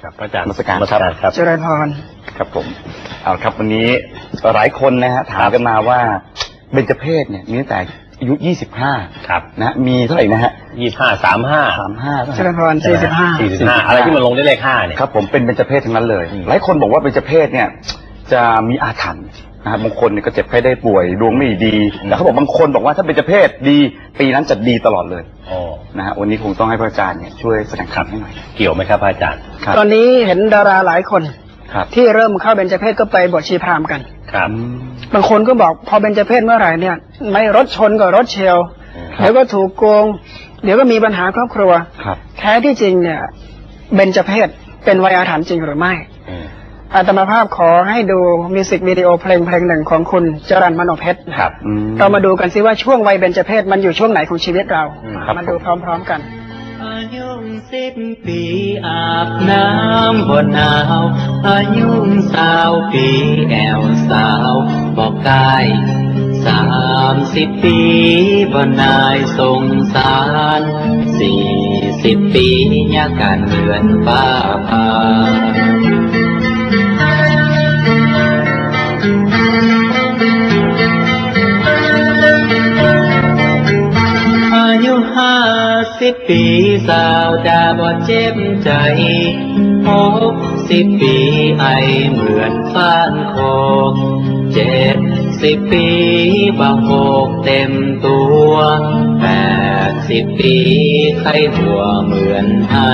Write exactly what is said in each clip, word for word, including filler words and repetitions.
ครับพระอาจารย์นมัสการครับเจริญพรครับผมเอาครับวันนี้หลายคนนะฮะถามกันมาว่าเบญจเพศเนี่ยมีตั้งแต่อายุยี่สิบห้าครับนะมีเท่าไหร่นะฮะยี่สิบห้าสามห้าสามห้าเจริญพรสี่สิบห้าสี่สิบห้าอะไรที่มันลงได้เลขห้าเนี่ยครับผมเป็นเบญจเพศทั้งนั้นเลยหลายคนบอกว่าเบญจเพศเนี่ยจะมีอาถรรพ์นะครับบางคนเนี่ยก็เจ็บไข้ได้ป่วยดวงไม่ดีแต่เขาบอกบางคนบอกว่าถ้าเบญจเพศดีปีนั้นจะดีตลอดเลยนะฮะวันนี้คงต้องให้พระอาจารย์เนี่ยช่วยแสดงธรรมให้หน่อยเกี่ยวไหมครับอาจารย์ตอนนี้เห็นดาราหลายคนที่เริ่มเข้าเบญจเพศก็ไปบวชชีพราหมณ์กันครับบางคนก็บอกพอเบญจเพศเมื่อไหร่เนี่ยไม่รถชนก็รถเฉียวเดี๋ยวก็ถูกโกงเดี๋ยวก็มีปัญหาครอบครัวแท้ที่จริงเนี่ยเบญจเพศเป็นวัยอาถรรพ์จริงหรือไม่อาตมาภาพขอให้ดูมิวสิกวิดีโอเพลงเพลงหนึ่งของคุณจรัญมโนเพชรครับเรามาดูกันซิว่าช่วงวัยเบญจเพศมันอยู่ช่วงไหนของชีวิตเรามาดูพร้อมๆกันอายุสิบปีอาบน้ำบ่หนาวอายุสาวปีแอวสาวบอกกายสามสิบปีบ่นายสงสารสี่สิบปียาการเหมือนป้าพาอายุห้าสิบปีสาวดาบ่เจ็บใจหกสิบปีไอเหมือนฟ้านโคเจ็ดสิบปีบ่หกเต็มตัวแปดสิบปีไข้หัวเหมือนไอ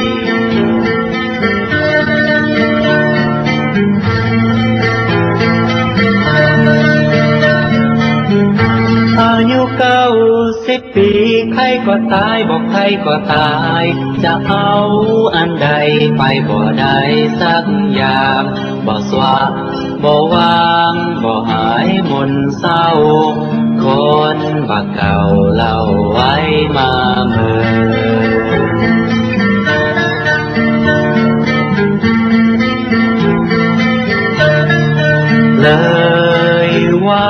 อายุเก้าสิบปีใครก็ตายบอกใครก็ตายจะเอาอันใดไปบ่ได้สักอย่างบ่สว่างบ่วางบ่หายมนเศร้าคนบักเก่าเล่าไว้มาเมื่อเลยว่า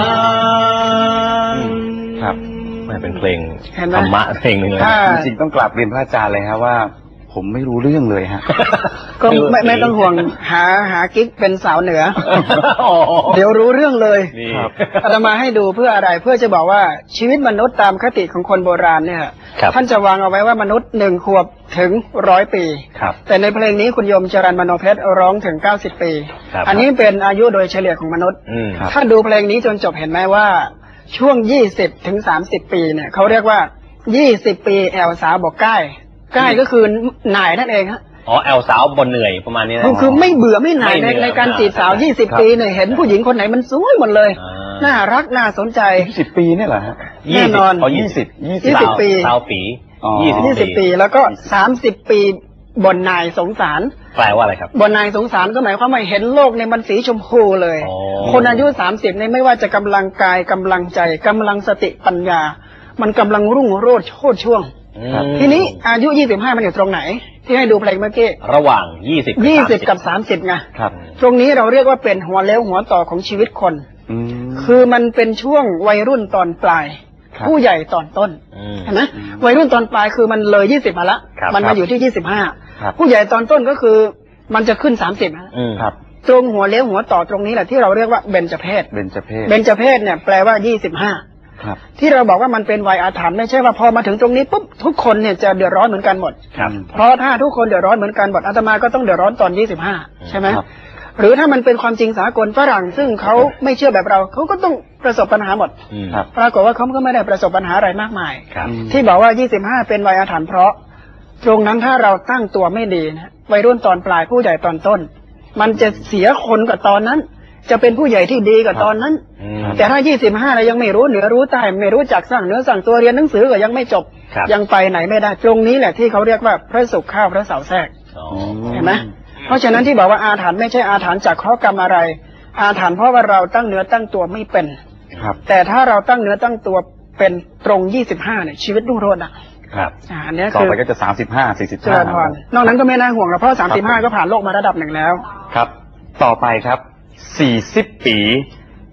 เป็นเพลงธรรมะเพลงหนึ่งเลยจริงๆต้องกราบเรียนพระอาจารย์เลยฮะว่าผมไม่รู้เรื่องเลยฮะก็ไม่ไม่ต้องห่วงหาหากิ๊กเป็นสาวเหนือเดี๋ยวรู้เรื่องเลยอาตมาให้ดูเพื่ออะไรเพื่อจะบอกว่าชีวิตมนุษย์ตามคติของคนโบราณเนี่ยท่านจะวางเอาไว้ว่ามนุษย์หนึ่งขวบถึงร้อยปีแต่ในเพลงนี้คุณโยมจรัญมโนเพชรร้องถึงเก้าสิบปีอันนี้เป็นอายุโดยเฉลี่ยของมนุษย์ถ้าดูเพลงนี้จนจบเห็นไหมว่าช่วงยี่สิบถึงสามสิบปีเนี่ยเขาเรียกว่ายี่สิบปีแอลสาวบอกใกล้ใกล้ก็คือหน่ายนั่นเองฮะอ๋อแอลสาวบนเหนื่อยประมาณนี้นะคือไม่เบื่อไม่หน่ายในในการจีบสาวยี่สิบปีเนี่ยเห็นผู้หญิงคนไหนมันสวยหมดเลยน่ารักน่าสนใจยี่สิบปีนี่แหละฮะแน่นอนอ๋อยี่สิบยี่สิบปีสาวปียี่สิบปีแล้วก็สามสิบปีบนนายสงสารแปลว่าอะไรครับบนนายสงสารก็หมายความว่าเห็นโลกในมันสีชมพูเลยคนอายุสามสิบเนี่ยไม่ว่าจะกำลังกายกำลังใจกำลังสติปัญญามันกำลังรุ่งโรจน์โชติช่วงทีนี้อายุยี่สิบห้ามันอยู่ตรงไหนที่ให้ดูเพลงเมื่อกี้ระหว่างยี่สิบยี่สิบกับสามสิบไงตรงนี้เราเรียกว่าเป็นหัวเลี้ยวหัวต่อของชีวิตคนคือมันเป็นช่วงวัยรุ่นตอนปลายผู้ใหญ่ตอนต้นเห็นไหมวัยรุ่นตอนปลายคือมันเลยยี่สิบมาละมันมาอยู่ที่ยี่สิบห้าผู้ใหญ่ตอนต้นก็คือมันจะขึ้นสามสิบครับตรงหัวเลี้ยวหัวต่อตรงนี้แหละที่เราเรียกว่าเบญจเพศเบญจเพศเบญจเพศเนี่ยแปลว่ายี่สิบห้าที่เราบอกว่ามันเป็นวัยอาถรรพ์ไม่ใช่ว่าพอมาถึงตรงนี้ปุ๊บทุกคนเนี่ยจะเดือดร้อนเหมือนกันหมดเพราะถ้าทุกคนเดือดร้อนเหมือนกันหมดอาตมาก็ต้องเดือดร้อนตอนยี่สิบห้าใช่ไหมหรือถ้ามันเป็นความจริงสากลฝรั่งซึ่งเขาไม่เชื่อแบบเราเขาก็ต้องประสบปัญหาหมดปรากฏว่าเขาก็ไม่ได้ประสบปัญหาอะไรมากมายที่บอกว่ายี่สิบห้าเป็นวัยอาถรรพ์เพราะตรงนั้นถ้าเราตั้งตัวไม่ดีนะวัยรุ่นตอนปลายผู้ใหญ่ตอนต้นมันจะเสียคนกับตอนนั้นจะเป็นผู้ใหญ่ที่ดีกับตอนนั้นแต่ถ้ายี่สิบห้าเรายังไม่รู้เหนือรู้ใต้ไม่รู้จักสร้างเนื้อสร้างตัวเรียนหนังสือก็ยังไม่จบยังไปไหนไม่ได้ตรงนี้แหละที่เขาเรียกว่าพระศุกร์ข้าวพระเสาร์แทรกเห็นไหมเพราะฉะนั้นที่บอกว่าอาถรรพ์ไม่ใช่อาถรรพ์จากข้อกรรมอะไรอาถรรพ์เพราะว่าเราตั้งเนื้อตั้งตัวไม่เป็นแต่ถ้าเราตั้งเนื้อตั้งตัวเป็นตรงยี่สิบห้าเนี่ยชีวิตรุ่งโรจน์นะครับอันนี้คือต่อไปก็จะสามสิบห้าสี่สิบห้านอกนั้นก็ไม่น่าห่วงแล้วเพราะสามสิบห้าก็ผ่านโลกมาระดับหนึ่งแล้วครับต่อไปครับสี่สิบปี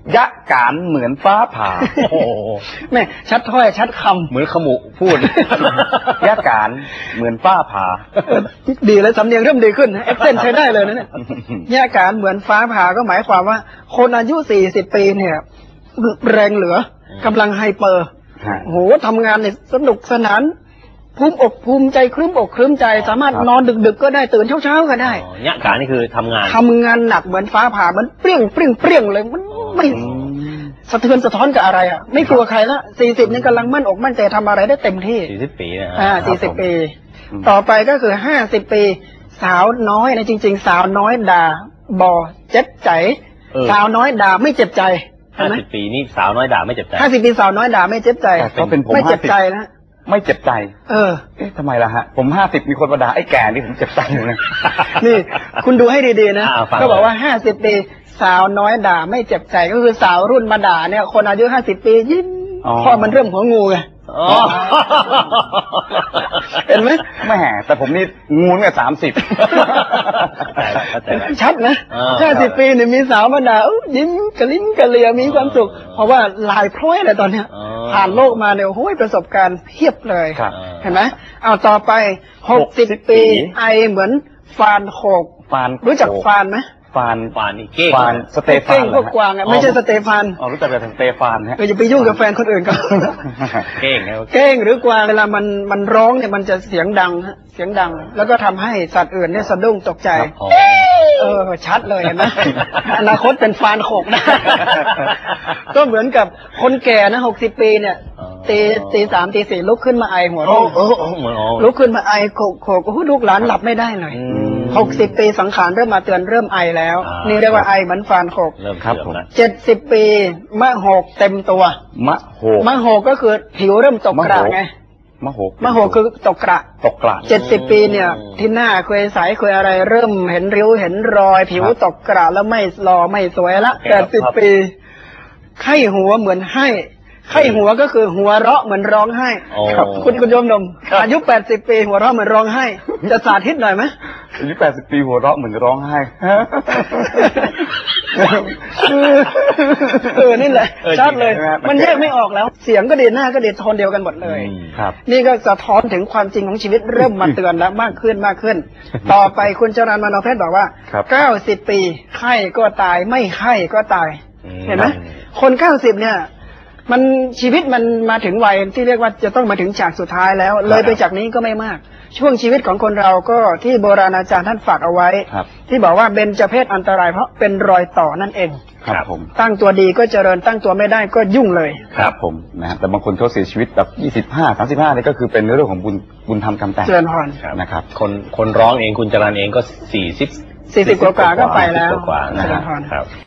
ยะการเหมือนฟ้าผ่าโอ้โหแม่ชัดถ้อยชัดคเหมือนขมุพูดยะการเหมือนฟ้าผ่าำดีแล้วสำเนียงเริ่มดีขึ้นเอ็กเซนใช้ได้เลยนะเนี่ยแยกการเหมือนฟ้าผ่าก็หมายความว่า คนอายุสี่สิบปีเนี่ยแรงเหลือกำลังไฮเปอร์ฮะโอ้โหทำงานเนี่ยสนุกสนานภูมิอกภูมิใจครึ้มอกครึ้มใจ สามารถครับนอนดึกๆก็ได้ตื่นเช้าๆก็ได้อ๋อยะการนี่คือทำงานทำงานหนักเหมือนฟ้าผ่ามันเปรี้ยงเปรี้ยงเปรี้ยงเลยมันไม่สะเทือนสะท้อนกับอะไรอ่ะไม่กลัวใครละสี่สิบนี่กำลังมั่นอกมั่นใจทำอะไรได้เต็มที่สี่สิบปีนะฮะอ่าครัสี่บสิบผมปีอืมต่อไปก็คือห้าสิบปี สาวน้อยนะจริง ๆ สาวน้อยด่าบอเจ็บใจเออสาวน้อยด่าไม่เจ็บใจเห็ห้านไหมสิบปีนี่สาวน้อยด่าไม่เจ็บใจห้าสิบปีสาวน้อยด่าไม่เจ็บใจแต่ก็เป็นผมไม่เจ็บห้าสิบใจนะไม่เจ็บใจเออเอ๊ะทำไมล่ะฮะ ผมห้าสิบมีคนมาด่าไอ้แก่นี่ผมเจ็บใจเลยนะนี่ คุณดูให้ดีๆนะอ่าฟังก็บอกว่าห้าสิบปีสาวน้อยด่าไม่เจ็บใจก็คือสาวรุ่นมาด่าเนี่ยคนอายุห้าสิบปียิ้มอ๋อเพราะมันเริ่มหัวงูไงอ๋อเห็นไหมแม่แต่ผมนี่งูเนี่ยสามสิบเข้าใจแล้วชัดนะอ่าห้าสิบปีเนี่ยมีสาวมาด่าอุ๊ยยิ้มกระลิ้นกระเลียมีความสุข เพราะว่าลายพร้อยเลยตอนเนี้ยอ๋อผ่านโลกมาเนี่ยโอ้โหประสบการณ์เพียบเลยครับเห็นไหมเอาต่อไปหกสิบหกสิบปีปีไอเหมือนฟานโขกฟานรู้จักฟานไหมฟานฟานนี่เก้งฟานสเตฟาเก้นงเหพรวอก ฮะกวางอ่ะไม่ใช่สเตฟานอ๋อรู้จักแต่สเตฟานฮะก็อย่าไปยุ่งกับแฟนคนอื่นเขาเก้งนะเก้งหรือกวางเวลามันมันร้องเนี่ยมันจะเสียงดังฮะเสียงดัง แล้วก็ทำให้สัตว์อื่นเนี่ยสะดุ้งตกใจอ๋อเออชัดเลยเห็นไหม อนาคตเป็นฟานโขกนะ ก็เหมือนกับคนแก่นะหกสิบปีเนี่ยอ๋อตีตีสามตีสี่ลุกขึ้นมาไอหัวโอ้เราะโหเหมือนอ๋อลุกขึ้นมาไอโขกโขกโอ้โหลูกหลานหลับไม่ได้เลยอืมหกสิบปีสังขารเริ่มมาเตือนเริ่มไอแล้วอ่านี่นี่เรียกว่าไอเหมือนฟานโขกเริ่มครับเสื่อผม มแล้วเจ็ดสิบปีมะโหกเต็มตัวมะโหกมะโหกก็คือผิวเริ่มตกกระมะโหกไงมะโหกมะโหกคือตกกระตกกระเจ็ดสิบปีเนี่ย ที่หน้าเคยใสเคยอะไรเริ่มเห็นริ้วเห็นรอย ผิวครับตกกระแล้วไม่รอไม่สวยละคแปรับดสิบปี ไข้หัวเหมือนให้ ไข้หัวก็คือหัวเราะเหมือนร้องไห้โอ้ครับคุณคุณโยมนมอายุแปดสิบปีหัวเราะเหมือนร้องไห้ จะสาธิตหน่อยไหมอายุแปดสิบปีหัวเราะเหมือนร้องไห้เออนี่แหละเออชัดเลยจริงใช่ไหมมันแยกไม่ออกแล้ว เสียงก็ดีหน้าก็ดีโทนเดียวกันหมดเลยอืมครับนี่ก็สะท้อนถึงความจริงของชีวิตเริ่มมาเตือนแล้วมากขึ้นมากขึ้น ต่อไปคุณจรัญมโนเพชรบอกว่าครับเก้าสิบปีไข้ก็ตายไม่ไข้ก็ตายอืมเห็นไหมคนเก้าสิบเนี่ย มันชีวิตมันมาถึงวัยที่เรียกว่าจะต้องมาถึงฉากสุดท้ายแล้ว เลยไปจากนี้ก็ไม่มาก ช่วงชีวิตของคนเราก็ที่โบราณอาจารย์ท่านฝากเอาไว้ครับที่บอกว่าเบญจเพศอันตรายเพราะเป็นรอยต่อนั่นเองครับผมตั้งตัวดีก็เจริญตั้งตัวไม่ได้ก็ยุ่งเลยครับผมนะฮะแต่บางคนเขาเสียชีวิตแบบยี่สิบห้าสามสิบห้านี่ก็คือเป็นเรื่องของบุญบุญธรรมกรรมแต่งเจริญพรครับนะครับคนคนร้องเองคุณจรัญเองก็สี่สิบสี่สิบกว่าๆก็ไปแล้วกว่าๆนะเจริฮะญพรครับ